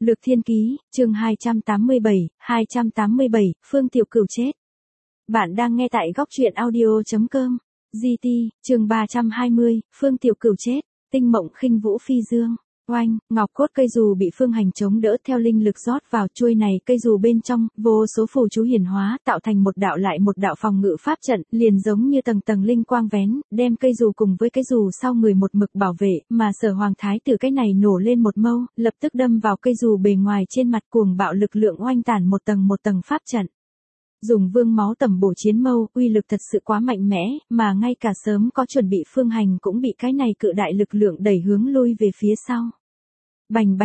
Lược Thiên Ký, chương 287, Phương Tiểu Cửu chết. Bạn đang nghe tại góc truyện audio.com. GT, chương 320, Phương Tiểu Cửu chết. Tinh mộng khinh vũ phi dương. Oanh, ngọc cốt cây dù bị Phương Hành chống đỡ theo linh lực rót vào chuôi này, cây dù bên trong, vô số phù chú hiển hóa, tạo thành một đạo lại một đạo phòng ngự pháp trận, liền giống như tầng tầng linh quang vén, đem cây dù cùng với cái dù sau người một mực bảo vệ, mà Sở Hoàng Thái tử cái này nổ lên một mâu, lập tức đâm vào cây dù bề ngoài trên mặt, cuồng bạo lực lượng oanh tản một tầng pháp trận. Dùng vương máu tẩm bổ chiến mâu, uy lực thật sự quá mạnh mẽ, mà ngay cả sớm có chuẩn bị Phương Hành cũng bị cái này cự đại lực lượng đẩy hướng lui về phía sau. Bành.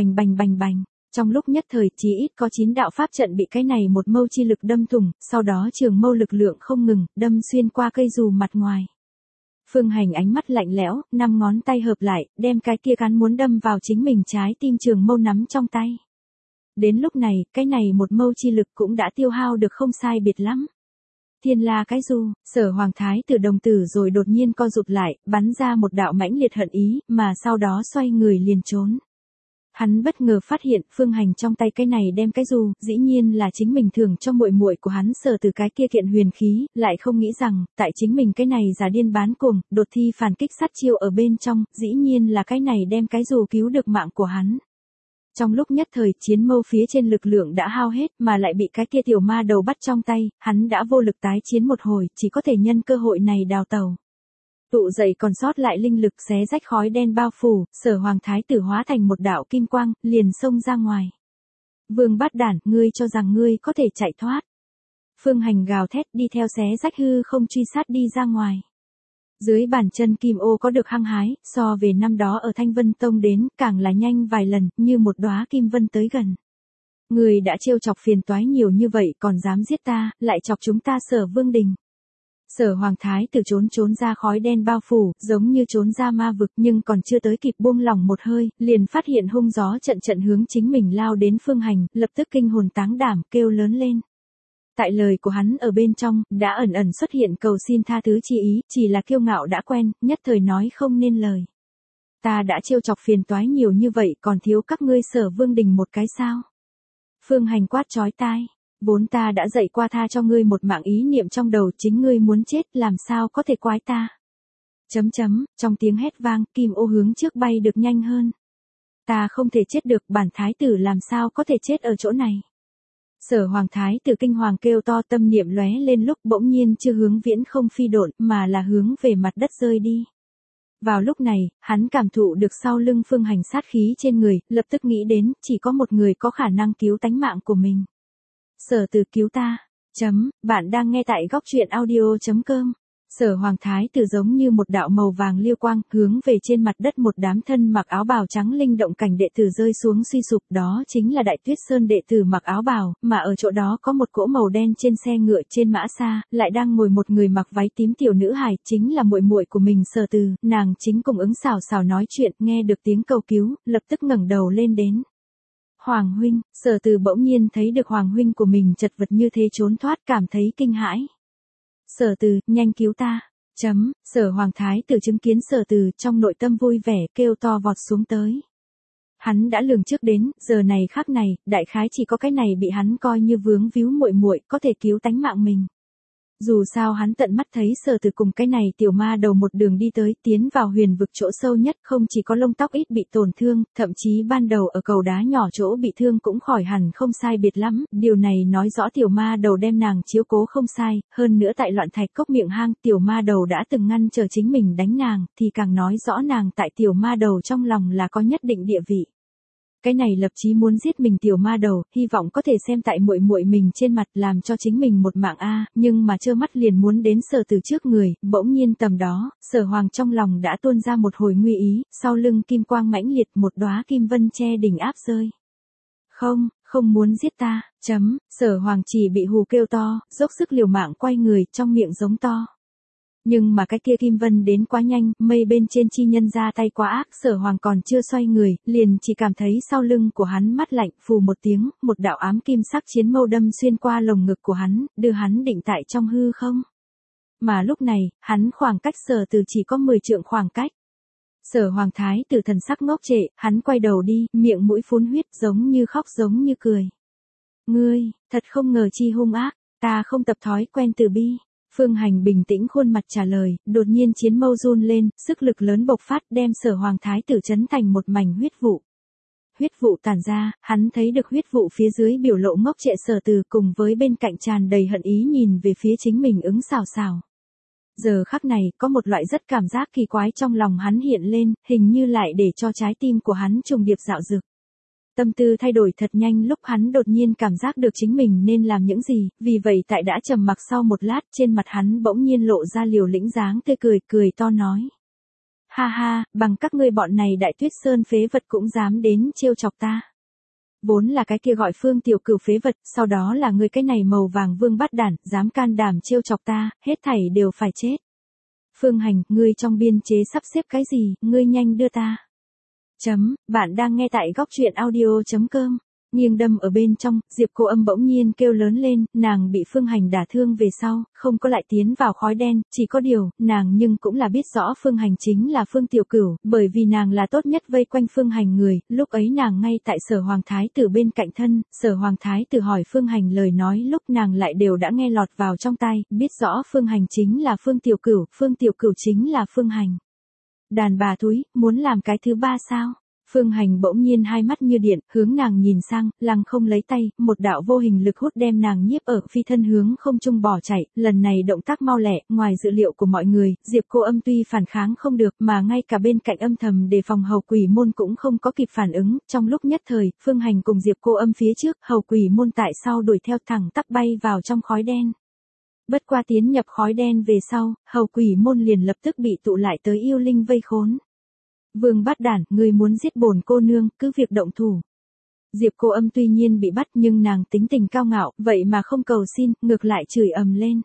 Trong lúc nhất thời chí ít có 9 đạo pháp trận bị cái này một mâu chi lực đâm thủng, sau đó trường mâu lực lượng không ngừng, đâm xuyên qua cây dù mặt ngoài. Phương Hành ánh mắt lạnh lẽo, 5 ngón tay hợp lại, đem cái kia cán muốn đâm vào chính mình trái tim trường mâu nắm trong tay. Đến lúc này, cái này một mâu chi lực cũng đã tiêu hao được không sai biệt lắm. Thiên La cái dù, Sở Hoàng Thái tử đồng tử rồi đột nhiên co rụt lại, bắn ra một đạo mãnh liệt hận ý, mà sau đó xoay người liền trốn. Hắn bất ngờ phát hiện Phương Hành trong tay cái này đem cái dù, dĩ nhiên là chính mình thưởng cho muội muội của hắn Sở Từ cái kia kiện huyền khí, lại không nghĩ rằng, tại chính mình cái này giả điên bán cuồng, đột thi phản kích sát chiêu ở bên trong, dĩ nhiên là cái này đem cái dù cứu được mạng của hắn. Trong lúc nhất thời chiến mâu phía trên lực lượng đã hao hết mà lại bị cái kia tiểu ma đầu bắt trong tay, hắn đã vô lực tái chiến một hồi, chỉ có thể nhân cơ hội này đào tẩu. Tụ dậy còn sót lại linh lực xé rách khói đen bao phủ, Sở Hoàng Thái tử hóa thành một đạo kim quang, liền xông ra ngoài. Vương Bát Đản, ngươi cho rằng ngươi có thể chạy thoát. Phương Hành gào thét đi theo xé rách hư không truy sát đi ra ngoài. Dưới bàn chân kim ô có được hăng hái, so về năm đó ở Thanh Vân Tông đến, càng là nhanh vài lần, như một đóa kim vân tới gần. Người đã trêu chọc phiền toái nhiều như vậy còn dám giết ta, lại chọc chúng ta Sở Vương đình. Sở Hoàng Thái tử trốn ra khói đen bao phủ, giống như trốn ra ma vực, nhưng còn chưa tới kịp buông lỏng một hơi, liền phát hiện hung gió trận hướng chính mình lao đến Phương Hành, lập tức kinh hồn táng đảm, kêu lớn lên. Tại lời của hắn ở bên trong, đã ẩn xuất hiện cầu xin tha thứ chi ý, chỉ là kiêu ngạo đã quen, nhất thời nói không nên lời. Ta đã trêu chọc phiền toái nhiều như vậy, còn thiếu các ngươi Sở Vương đình một cái sao? Phương Hành quát chói tai. Vốn ta đã dạy qua tha cho ngươi một mạng ý niệm trong đầu, chính ngươi muốn chết, làm sao có thể quái ta? Trong tiếng hét vang, kim ô hướng trước bay được nhanh hơn. Ta không thể chết được, bản thái tử làm sao có thể chết ở chỗ này? Sở Hoàng Thái tử kinh hoàng kêu to, tâm niệm lóe lên lúc bỗng nhiên chưa hướng viễn không phi độn, mà là hướng về mặt đất rơi đi. Vào lúc này, hắn cảm thụ được sau lưng Phương Hành sát khí trên người, lập tức nghĩ đến, chỉ có một người có khả năng cứu tánh mạng của mình. Sở Từ cứu ta. Bạn đang nghe tại góc truyện audio.com. Sở Hoàng Thái tử giống như một đạo màu vàng liêu quang, hướng về trên mặt đất một đám thân mặc áo bào trắng linh động cảnh đệ tử rơi xuống suy sụp, đó chính là Đại Tuyết Sơn đệ tử mặc áo bào, mà ở chỗ đó có một cỗ màu đen trên xe ngựa trên mã xa, lại đang ngồi một người mặc váy tím tiểu nữ hài, chính là muội muội của mình Sở Từ, nàng chính cùng ứng xào nói chuyện, nghe được tiếng cầu cứu, lập tức ngẩng đầu lên đến. Hoàng huynh, Sở Từ bỗng nhiên thấy được Hoàng huynh của mình chật vật như thế trốn thoát, cảm thấy kinh hãi. Sở Từ, nhanh cứu ta. Sở Hoàng Thái tử chứng kiến Sở Từ, trong nội tâm vui vẻ, kêu to vọt xuống tới. Hắn đã lường trước đến, giờ này khắc này, đại khái chỉ có cái này bị hắn coi như vướng víu muội muội có thể cứu tánh mạng mình. Dù sao hắn tận mắt thấy Sở Từ cùng cái này tiểu ma đầu một đường đi tới, tiến vào huyền vực chỗ sâu nhất, không chỉ có lông tóc ít bị tổn thương, thậm chí ban đầu ở cầu đá nhỏ chỗ bị thương cũng khỏi hẳn không sai biệt lắm, điều này nói rõ tiểu ma đầu đem nàng chiếu cố không sai, hơn nữa tại loạn thạch cốc miệng hang, tiểu ma đầu đã từng ngăn chờ chính mình đánh nàng, thì càng nói rõ nàng tại tiểu ma đầu trong lòng là có nhất định địa vị. Cái này lập chí muốn giết mình tiểu ma đầu, hy vọng có thể xem tại muội muội mình trên mặt, làm cho chính mình một mạng a, nhưng mà trơ mắt liền muốn đến Sở Từ trước người, bỗng nhiên tầm đó, Sở Hoàng trong lòng đã tuôn ra một hồi nguy ý, sau lưng kim quang mãnh liệt, một đóa kim vân che đỉnh áp rơi. Không muốn giết ta. Sở Hoàng chỉ bị hù kêu to, dốc sức liều mạng quay người, trong miệng giống to. Nhưng mà cái kia kim vân đến quá nhanh, mây bên trên chi nhân ra tay quá ác, Sở Hoàng còn chưa xoay người, liền chỉ cảm thấy sau lưng của hắn mắt lạnh, phù một tiếng, một đạo ám kim sắc chiến mâu đâm xuyên qua lồng ngực của hắn, đưa hắn định tại trong hư không. Mà lúc này, hắn khoảng cách Sở Từ chỉ có 10 trượng khoảng cách. Sở Hoàng Thái Tử thần sắc ngốc trệ, hắn quay đầu đi, miệng mũi phun huyết, giống như khóc giống như cười. Ngươi, thật không ngờ chi hung ác, ta không tập thói quen từ bi. Phương Hành bình tĩnh khuôn mặt trả lời, đột nhiên chiến mâu run lên, sức lực lớn bộc phát đem Sở Hoàng Thái Tử chấn thành một mảnh huyết vụ. Huyết vụ tản ra, hắn thấy được huyết vụ phía dưới biểu lộ ngốc trệ Sở Từ cùng với bên cạnh tràn đầy hận ý nhìn về phía chính mình ứng xào xào. Giờ khắc này, có một loại rất cảm giác kỳ quái trong lòng hắn hiện lên, hình như lại để cho trái tim của hắn trùng điệp dạo dực. Tâm tư thay đổi thật nhanh lúc hắn đột nhiên cảm giác được chính mình nên làm những gì, vì vậy tại đã trầm mặc sau một lát trên mặt hắn bỗng nhiên lộ ra liều lĩnh dáng tươi cười, cười to nói. Ha ha, bằng các ngươi bọn này Đại Tuyết Sơn phế vật cũng dám đến trêu chọc ta. Vốn là cái kia gọi Phương Tiểu Cửu phế vật, sau đó là ngươi cái này màu vàng vương bát đản, dám can đảm trêu chọc ta, hết thảy đều phải chết. Phương Hành, ngươi trong biên chế sắp xếp cái gì, ngươi nhanh đưa ta. Bạn đang nghe tại góc truyện audio.com. Nghiêng đâm ở bên trong, Diệp Cô Âm bỗng nhiên kêu lớn lên, nàng bị Phương Hành đả thương về sau, không có lại tiến vào khói đen, chỉ có điều, nàng nhưng cũng là biết rõ Phương Hành chính là Phương Tiểu Cửu, bởi vì nàng là tốt nhất vây quanh Phương Hành người, lúc ấy nàng ngay tại Sở Hoàng Thái Tử bên cạnh thân, Sở Hoàng Thái Tử hỏi Phương Hành lời nói lúc nàng lại đều đã nghe lọt vào trong tai, biết rõ Phương Hành chính là Phương Tiểu Cửu chính là Phương Hành. Đàn bà thúi, muốn làm cái thứ ba sao? Phương Hành bỗng nhiên hai mắt như điện, hướng nàng nhìn sang, lăng không lấy tay, một đạo vô hình lực hút đem nàng nhiếp ở phi thân hướng không trung bỏ chạy, lần này động tác mau lẹ, ngoài dự liệu của mọi người, Diệp Cô Âm tuy phản kháng không được mà ngay cả bên cạnh âm thầm đề phòng Hầu Quỷ Môn cũng không có kịp phản ứng, trong lúc nhất thời, Phương Hành cùng Diệp Cô Âm phía trước, Hầu Quỷ Môn tại sau đuổi theo thẳng tắp bay vào trong khói đen. Bất qua tiến nhập khói đen về sau, Hầu Quỷ Môn liền lập tức bị tụ lại tới yêu linh vây khốn. Vương bát đản, ngươi muốn giết bổn cô nương, cứ việc động thủ. Diệp Cô Âm tuy nhiên bị bắt nhưng nàng tính tình cao ngạo, vậy mà không cầu xin, ngược lại chửi ầm lên.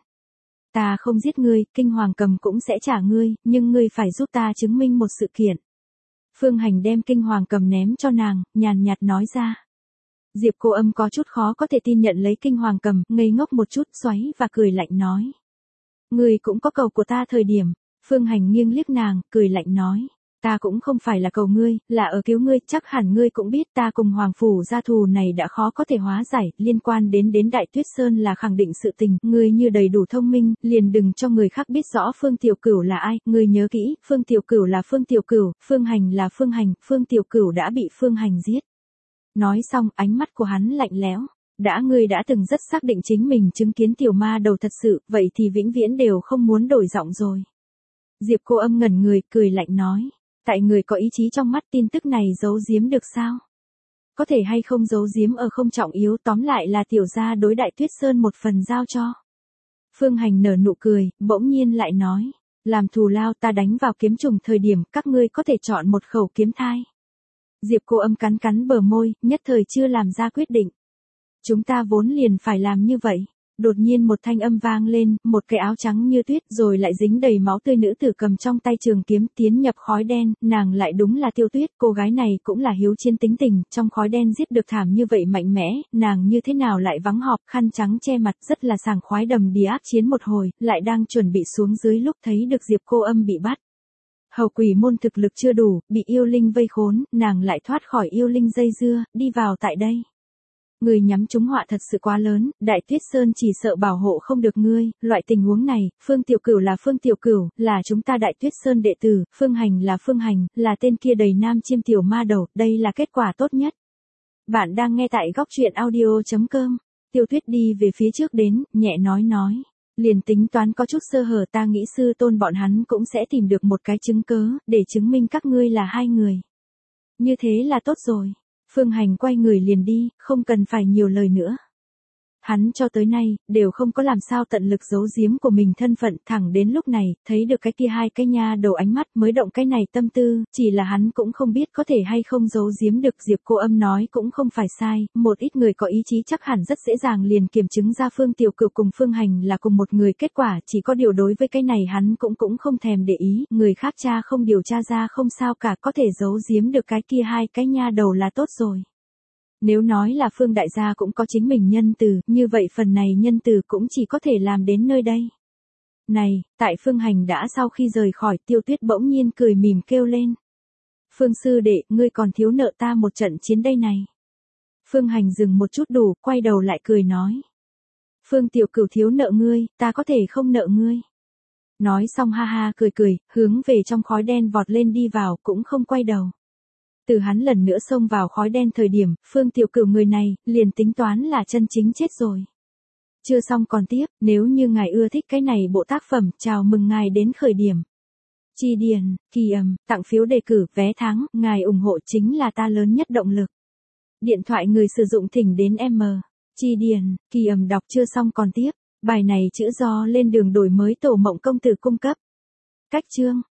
Ta không giết ngươi, Kinh Hoàng Cầm cũng sẽ trả ngươi, nhưng ngươi phải giúp ta chứng minh một sự kiện. Phương Hành đem Kinh Hoàng Cầm ném cho nàng, nhàn nhạt nói ra. Diệp Cô Âm có chút khó có thể tin nhận lấy Kinh Hoàng Cầm, ngây ngốc một chút, xoáy và cười lạnh nói. Ngươi cũng có cầu của ta thời điểm. Phương Hành nghiêng liếc nàng, cười lạnh nói. Ta cũng không phải là cầu ngươi, là ở cứu ngươi, chắc hẳn ngươi cũng biết ta cùng Hoàng Phủ gia thù này đã khó có thể hóa giải, liên quan đến Đại Tuyết Sơn là khẳng định sự tình, ngươi như đầy đủ thông minh, liền đừng cho người khác biết rõ Phương Tiểu Cửu là ai, ngươi nhớ kỹ, Phương Tiểu Cửu là Phương Tiểu Cửu, Phương Hành là Phương Hành, Phương Tiểu Cửu đã bị Phương Hành giết. Nói xong, ánh mắt của hắn lạnh lẽo. Ngươi đã từng rất xác định chính mình chứng kiến tiểu ma đầu thật sự, vậy thì vĩnh viễn đều không muốn đổi giọng rồi. Diệp Cô Âm ngẩn người, cười lạnh nói. Tại người có ý chí trong mắt tin tức này giấu giếm được sao? Có thể hay không giấu giếm ở không trọng yếu, tóm lại là tiểu gia đối Đại Tuyết Sơn một phần giao cho. Phương Hành nở nụ cười, bỗng nhiên lại nói. Làm thù lao ta đánh vào kiếm trùng thời điểm các ngươi có thể chọn một khẩu kiếm thai. Diệp Cô Âm cắn cắn bờ môi, nhất thời chưa làm ra quyết định. Chúng ta vốn liền phải làm như vậy. Đột nhiên một thanh âm vang lên, một cái áo trắng như tuyết rồi lại dính đầy máu tươi nữ tử cầm trong tay trường kiếm tiến nhập khói đen, nàng lại đúng là Tiêu Tuyết, cô gái này cũng là hiếu chiến tính tình, trong khói đen giết được thảm như vậy mạnh mẽ, nàng như thế nào lại vắng họp, khăn trắng che mặt, rất là sảng khoái đầm đìa ác chiến một hồi, lại đang chuẩn bị xuống dưới lúc thấy được Diệp Cô Âm bị bắt. Hầu Quỷ Môn thực lực chưa đủ, bị yêu linh vây khốn, nàng lại thoát khỏi yêu linh dây dưa, đi vào tại đây. Người nhắm trúng họa thật sự quá lớn, Đại Tuyết Sơn chỉ sợ bảo hộ không được ngươi, loại tình huống này, Phương Tiểu Cửu là Phương Tiểu Cửu, là chúng ta Đại Tuyết Sơn đệ tử, Phương Hành là Phương Hành, là tên kia đầy nam chiêm tiểu ma đầu, đây là kết quả tốt nhất. Bạn đang nghe tại góc truyện audio.com, Tiêu Tuyết đi về phía trước đến, nhẹ nói. Liền tính toán có chút sơ hở ta nghĩ sư tôn bọn hắn cũng sẽ tìm được một cái chứng cớ, để chứng minh các ngươi là hai người. Như thế là tốt rồi. Phương Hành quay người liền đi, không cần phải nhiều lời nữa. Hắn cho tới nay, đều không có làm sao tận lực giấu giếm của mình thân phận, thẳng đến lúc này, thấy được cái kia hai cái nha đầu ánh mắt mới động cái này tâm tư, chỉ là hắn cũng không biết có thể hay không giấu giếm được. Diệp Cô Âm nói cũng không phải sai, một ít người có ý chí chắc hẳn rất dễ dàng liền kiểm chứng ra Phương Tiểu Cửu cùng Phương Hành là cùng một người, kết quả chỉ có điều đối với cái này hắn cũng không thèm để ý, người khác cha không điều tra ra không sao cả, có thể giấu giếm được cái kia hai cái nha đầu là tốt rồi. Nếu nói là Phương đại gia cũng có chính mình nhân từ, như vậy phần này nhân từ cũng chỉ có thể làm đến nơi đây. Này, tại Phương Hành đã sau khi rời khỏi, Tiêu Tuyết bỗng nhiên cười mỉm kêu lên. Phương sư đệ, ngươi còn thiếu nợ ta một trận chiến đây này. Phương Hành dừng một chút đủ, quay đầu lại cười nói. Phương Tiểu Cửu thiếu nợ ngươi, ta có thể không nợ ngươi. Nói xong ha ha cười cười, hướng về trong khói đen vọt lên đi vào, cũng không quay đầu. Từ hắn lần nữa xông vào khói đen thời điểm, Phương Tiểu Cửu người này, liền tính toán là chân chính chết rồi. Chưa xong còn tiếp, nếu như ngài ưa thích cái này bộ tác phẩm, chào mừng ngài đến khởi điểm. Chi điền, kỳ tặng phiếu đề cử, vé tháng, ngài ủng hộ chính là ta lớn nhất động lực. Điện thoại người sử dụng thỉnh đến M. Chi điền, kỳ đọc chưa xong còn tiếp. Bài này chữ do lên đường đổi mới tổ mộng công tử cung cấp. Cách chương.